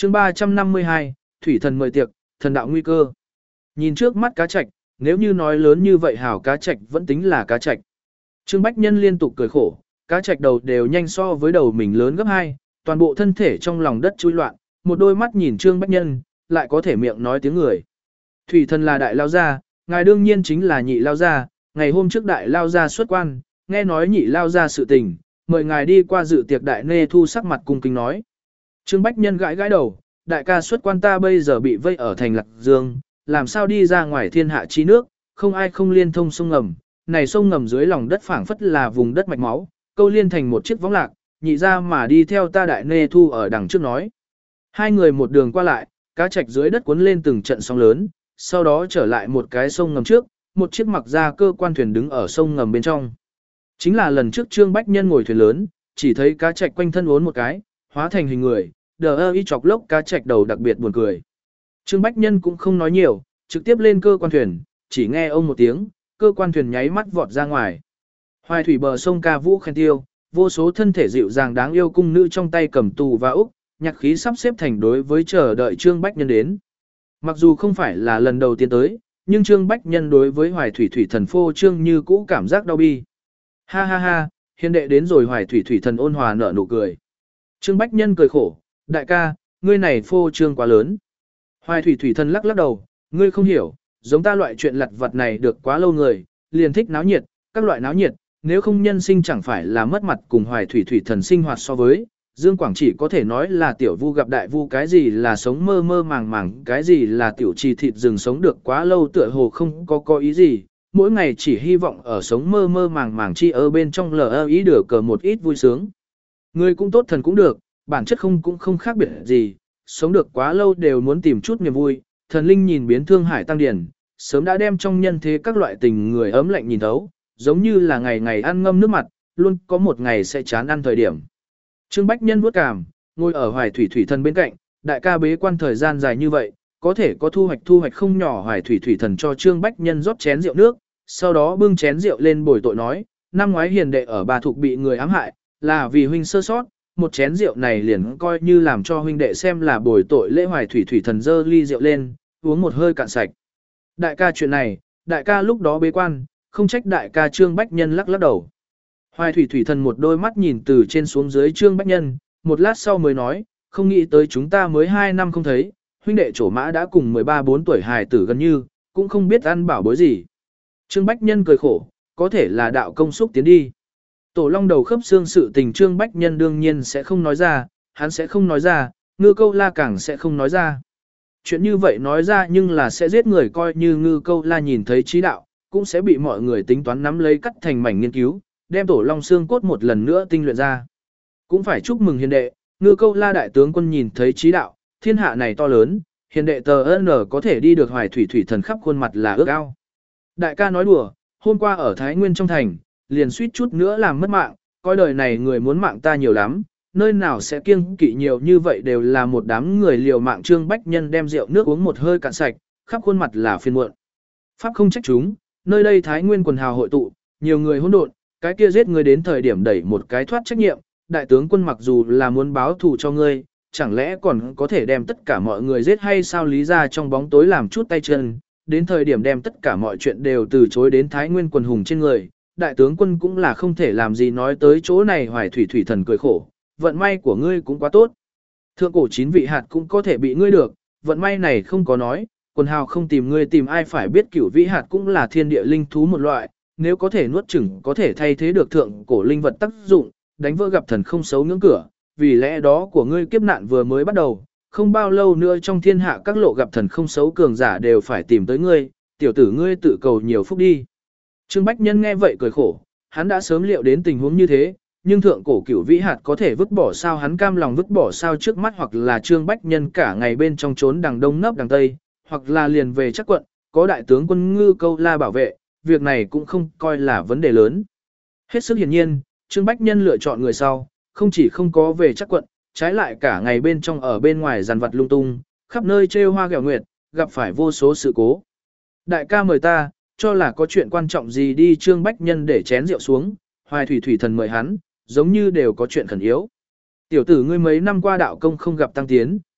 chương 352, thủy thần mời tiệc, thần đạo nguy cơ. Nhìn trước mắt cá trạch, nếu như nói lớn như vậy hảo cá trạch vẫn tính là cá trạch. Trương Bách Nhân liên tục cười khổ, cá trạch đầu đều nhanh so với đầu mình lớn gấp 2, toàn bộ thân thể trong lòng đất chui loạn, một đôi mắt nhìn Trương Bách Nhân, lại có thể miệng nói tiếng người. Thủy thần là đại lao gia, ngài đương nhiên chính là nhị lao gia, ngày hôm trước đại lao gia xuất quan, nghe nói nhị lao gia sự tình, mời ngài đi qua dự tiệc đại nê thu sắc mặt cung kính nói. Trương Bách Nhân gãi gãi đầu, đại ca xuất quan ta bây giờ bị vây ở thành Lạc Dương, làm sao đi ra ngoài thiên hạ chi nước, không ai không liên thông sông ngầm, này sông ngầm dưới lòng đất phảng phất là vùng đất mạch máu, câu liên thành một chiếc võng lạc, nhị ra mà đi theo ta đại nê thu ở đằng trước nói. Hai người một đường qua lại, cá trạch dưới đất cuốn lên từng trận sóng lớn, sau đó trở lại một cái sông ngầm trước, một chiếc mặc ra cơ quan thuyền đứng ở sông ngầm bên trong. Chính là lần trước Trương Bách Nhân ngồi thuyền lớn, chỉ thấy cá trạch quanh thân uốn một cái, hóa thành hình người, đờ ơ y chọc lốc cá trạch đầu đặc biệt buồn cười. Trương Bách Nhân cũng không nói nhiều, trực tiếp lên cơ quan thuyền, chỉ nghe ông một tiếng, cơ quan thuyền nháy mắt vọt ra ngoài. Hoài thủy bờ sông ca vũ khen tiêu, vô số thân thể dịu dàng đáng yêu cung nữ trong tay cầm tù và úc, nhạc khí sắp xếp thành đối với chờ đợi Trương Bách Nhân đến. Mặc dù không phải là lần đầu tiên tới, nhưng Trương Bách Nhân đối với Hoài thủy thủy thần phô trương như cũ cảm giác đau bi. Ha ha ha, hiền đệ đến rồi. Hoài thủy thủy thần ôn hòa nở nụ cười. Trương Bách Nhân cười khổ, đại ca, ngươi này phô trương quá lớn. Hoài thủy thủy thần lắc lắc đầu, ngươi không hiểu, giống ta loại chuyện lặt vặt này được quá lâu người, liền thích náo nhiệt, các loại náo nhiệt, nếu không nhân sinh chẳng phải là mất mặt cùng Hoài thủy thủy thần sinh hoạt so với. Dương Quảng chỉ có thể nói là tiểu vu gặp đại vu, cái gì là sống mơ mơ màng màng, cái gì là tiểu trì thịt rừng sống được quá lâu tựa hồ không có ý gì, mỗi ngày chỉ hy vọng ở sống mơ mơ màng màng chi ở bên trong lờ ý được cờ một ít vui sướng. Người cũng tốt thần cũng được, bản chất cũng không khác biệt gì, sống được quá lâu đều muốn tìm chút niềm vui. Thần linh nhìn biến thương hải tăng điển, sớm đã đem trong nhân thế các loại tình người ấm lạnh nhìn thấu, giống như là ngày ngày ăn ngâm nước mặt, luôn có một ngày sẽ chán ăn thời điểm. Trương Bách Nhân vuốt cảm, ngồi ở Hoài thủy thủy thần bên cạnh, đại ca bế quan thời gian dài như vậy, có thể có thu hoạch không nhỏ. Hoài thủy thủy thần cho Trương Bách Nhân rót chén rượu nước, sau đó bưng chén rượu lên bồi tội nói, năm ngoái hiền đệ ở Bà Thục bị người ám hại, là vì huynh sơ sót, một chén rượu này liền coi như làm cho huynh đệ xem là bồi tội lễ. Hoài thủy thủy thần dơ ly rượu lên, uống một hơi cạn sạch. Đại ca chuyện này, đại ca lúc đó bế quan, không trách đại ca. Trương Bách Nhân lắc lắc đầu. Hoài thủy thủy thần một đôi mắt nhìn từ trên xuống dưới Trương Bách Nhân, một lát sau mới nói, không nghĩ tới chúng ta mới 2 năm không thấy, huynh đệ trổ mã đã cùng 13-14 tuổi hài tử gần như, cũng không biết ăn bảo bối gì. Trương Bách Nhân cười khổ, có thể là đạo công xúc tiến đi. Tổ long đầu khớp xương sự tình Trương Bách Nhân đương nhiên sẽ không nói ra, hắn sẽ không nói ra, Ngư Câu La càng sẽ không nói ra. Chuyện như vậy nói ra nhưng là sẽ giết người, coi như Ngư Câu La nhìn thấy trí đạo, cũng sẽ bị mọi người tính toán nắm lấy cắt thành mảnh nghiên cứu, đem tổ long xương cốt một lần nữa tinh luyện ra. Cũng phải chúc mừng hiền đệ, Ngư Câu La đại tướng quân nhìn thấy trí đạo, thiên hạ này to lớn, hiền đệ tờ N có thể đi được. Hoài thủy thủy thần khắp khuôn mặt là ước ao. Đại ca nói đùa, hôm qua ở Thái Nguyên trong thành, liền suýt chút nữa làm mất mạng, coi đời này người muốn mạng ta nhiều lắm, nơi nào sẽ kiêng kỵ nhiều như vậy, đều là một đám người liều mạng. Trương Bách Nhân đem rượu nước uống một hơi cạn sạch, khắp khuôn mặt là phiền muộn. Pháp không trách chúng, nơi đây Thái Nguyên quần hào hội tụ, nhiều người hỗn độn, cái kia giết người đến thời điểm đẩy một cái thoát trách nhiệm, đại tướng quân mặc dù là muốn báo thù cho ngươi, chẳng lẽ còn có thể đem tất cả mọi người giết hay sao? Lý ra trong bóng tối làm chút tay chân, đến thời điểm đem tất cả mọi chuyện đều từ chối đến Thái Nguyên quần hùng trên người, đại tướng quân cũng là không thể làm gì. nói tới chỗ này Hoài thủy thủy thần cười khổ, vận may của ngươi cũng quá tốt. Thượng cổ 9 vị hạt cũng có thể bị ngươi được, vận may này không có nói, quần hào không tìm ngươi tìm ai? Phải biết cửu vĩ hạt cũng là thiên địa linh thú một loại, nếu có thể nuốt chửng có thể thay thế được thượng cổ linh vật tác dụng, đánh vỡ gặp thần không xấu ngưỡng cửa. Vì lẽ đó của ngươi kiếp nạn vừa mới bắt đầu, không bao lâu nữa trong thiên hạ các lộ gặp thần không xấu cường giả đều phải tìm tới ngươi, tiểu tử ngươi tự cầu nhiều phúc đi. Trương Bách Nhân nghe vậy cười khổ, hắn đã sớm liệu đến tình huống như thế, nhưng thượng cổ cửu vĩ hạt có thể vứt bỏ sao? Hắn cam lòng vứt bỏ sao? Trước mắt hoặc là Trương Bách Nhân cả ngày bên trong trốn đằng đông nấp đằng tây, hoặc là liền về chắc quận, có đại tướng quân Ngư Câu La bảo vệ, việc này cũng không coi là vấn đề lớn. Hết sức hiển nhiên, Trương Bách Nhân lựa chọn người sau, không chỉ không có về chắc quận, trái lại cả ngày bên trong ở bên ngoài dàn vặt lung tung, khắp nơi trêu hoa ghẹo nguyệt, gặp phải vô số sự cố. Đại ca mời ta, cho là có chuyện quan trọng gì đi. Trương Bách Nhân để chén rượu xuống, Hoài thủy thủy thần mời hắn, giống như đều có chuyện khẩn yếu. Tiểu tử ngươi mấy năm qua đạo công không gặp tăng tiến,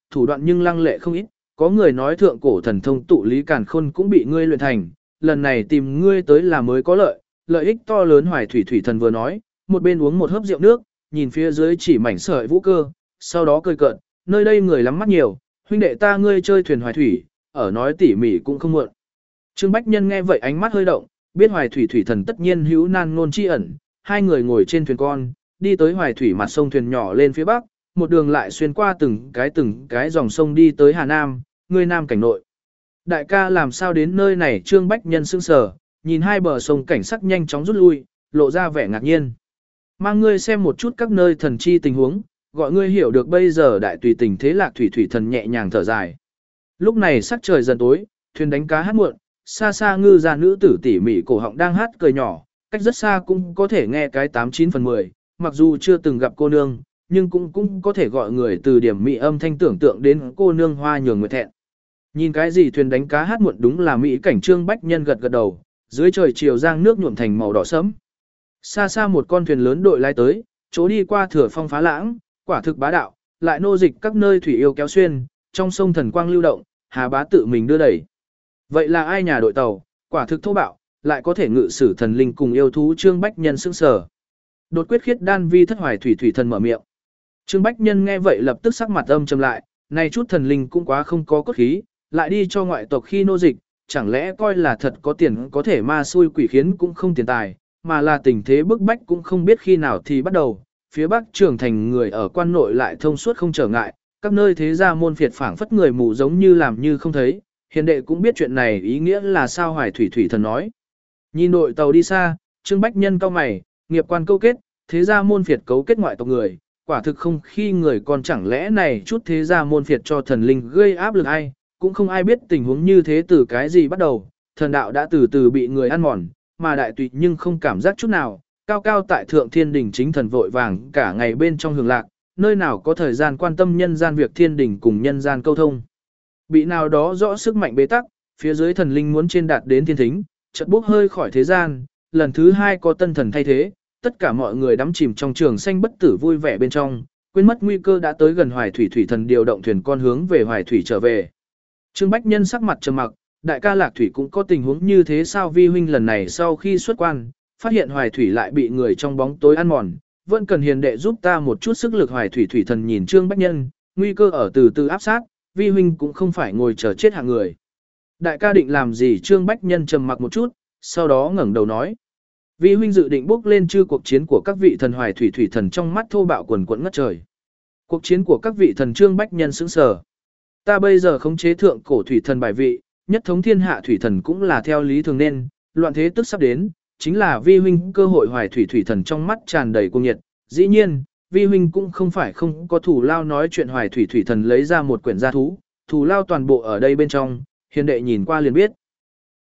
thủ đoạn nhưng lăng lệ không ít, có người nói thượng cổ thần thông tụ lý càn khôn cũng bị ngươi luyện thành, lần này tìm ngươi tới là mới có lợi ích to lớn. Hoài thủy thủy thần vừa nói, một bên uống một hớp rượu nước, nhìn phía dưới chỉ mảnh sợi vũ cơ, sau đó cười cợt, nơi đây người lắm mắt nhiều, huynh đệ ta ngươi chơi thuyền hoài thủy, ở nói tỉ mỉ cũng không muộn. Trương Bách Nhân nghe vậy ánh mắt hơi động, biết hoài thủy thủy thần tất nhiên hữu nan ngôn chi ẩn, hai người ngồi trên thuyền con, đi tới hoài thủy mặt sông thuyền nhỏ lên phía bắc, một đường lại xuyên qua từng cái dòng sông đi tới Hà Nam, người Nam cảnh nội. Đại ca làm sao đến nơi này? Trương Bách Nhân sững sờ, nhìn hai bờ sông cảnh sắc nhanh chóng rút lui, lộ ra vẻ ngạc nhiên. Mang ngươi xem một chút các nơi thần chi tình huống, gọi ngươi hiểu được bây giờ đại tùy tình thế. Lạc thủy thủy thần nhẹ nhàng thở dài. Lúc này sắc trời dần tối, thuyền đánh cá hát muộn, xa xa ngư gia nữ tử tỉ mỉ cổ họng đang hát cười nhỏ, cách rất xa cũng có thể nghe cái 89 phần 10, mặc dù chưa từng gặp cô nương, nhưng cũng có thể gọi người từ điểm mỹ âm thanh tưởng tượng đến cô nương hoa nhường người thẹn. Nhìn cái gì thuyền đánh cá hát muộn đúng là mỹ cảnh. Trương Bách Nhân gật gật đầu, dưới trời chiều giang nước nhuộm thành màu đỏ sẫm. Xa xa một con thuyền lớn đội lái tới, chỗ đi qua thừa phong phá lãng, quả thực bá đạo, lại nô dịch các nơi thủy yêu kéo xuyên, trong sông thần quang lưu động, Hà Bá tự mình đưa đẩy. Vậy là ai nhà đội tàu, quả thực thô bạo, lại có thể ngự sử thần linh cùng yêu thú. Trương Bách Nhân sững sờ. Đột quyết khiết đan vi thất hoài thủy thủy thần mở miệng. Trương Bách Nhân nghe vậy lập tức sắc mặt âm trầm lại, này chút thần linh cũng quá không có cốt khí, lại đi cho ngoại tộc khi nô dịch, chẳng lẽ coi là thật có tiền có thể ma xui quỷ khiến cũng không tiền tài, mà là tình thế bức bách cũng không biết khi nào thì bắt đầu. Phía Bắc trưởng thành người ở quan nội lại thông suốt không trở ngại, các nơi thế gia môn phiệt phảng phất người mù giống như làm như không thấy. Hiền đệ cũng biết chuyện này ý nghĩa là sao. Hoài thủy thủy thần nói. Nhìn đội tàu đi xa, Trương Bách Nhân cau mày, nghiệp quan câu kết, thế gia môn phiệt cấu kết ngoại tộc người, quả thực không khi người. Còn chẳng lẽ này chút thế gia môn phiệt cho thần linh gây áp lực ai, cũng không ai biết tình huống như thế từ cái gì bắt đầu. Thần đạo đã từ từ bị người ăn mòn, mà đại tùy nhưng không cảm giác chút nào, cao cao tại thượng thiên đình chính thần vội vàng cả ngày bên trong hưởng lạc, nơi nào có thời gian quan tâm nhân gian việc thiên đình cùng nhân gian câu thông. Bị nào đó rõ sức mạnh bế tắc, phía dưới thần linh muốn trên đạt đến thiên thính, chợt bốc hơi khỏi thế gian, lần thứ hai có tân thần thay thế, tất cả mọi người đắm chìm trong trường xanh bất tử vui vẻ bên trong, quên mất nguy cơ đã tới gần. Hoài thủy thủy thần điều động thuyền con hướng về Hoài thủy trở về. Trương Bách Nhân sắc mặt trầm mặc, đại ca Lạc thủy cũng có tình huống như thế sao? Vi huynh lần này sau khi xuất quan, phát hiện Hoài thủy lại bị người trong bóng tối ăn mòn, vẫn cần hiền đệ giúp ta một chút sức lực. Hoài thủy thủy thần nhìn Trương Bách Nhân, nguy cơ ở từ từ áp sát, vi huynh cũng không phải ngồi chờ chết hạng người. Đại ca định làm gì? Trương Bách Nhân trầm mặc một chút, sau đó ngẩng đầu nói. Vi huynh dự định bước lên chư cuộc chiến của các vị thần. Hoài thủy thủy thần trong mắt thô bạo quần quẫn ngất trời. Cuộc chiến của các vị thần? Trương Bách Nhân sững sờ. Ta bây giờ khống chế thượng cổ thủy thần bài vị, nhất thống thiên hạ thủy thần cũng là theo lý thường nên, loạn thế tức sắp đến, chính là vi huynh cơ hội. Hoài thủy thủy thần trong mắt tràn đầy cuồng nhiệt, dĩ nhiên, vi huynh cũng không phải không có thủ lao nói chuyện. Hoài thủy thủy thần lấy ra một quyển gia thú, thủ lao toàn bộ ở đây bên trong, hiền đệ nhìn qua liền biết.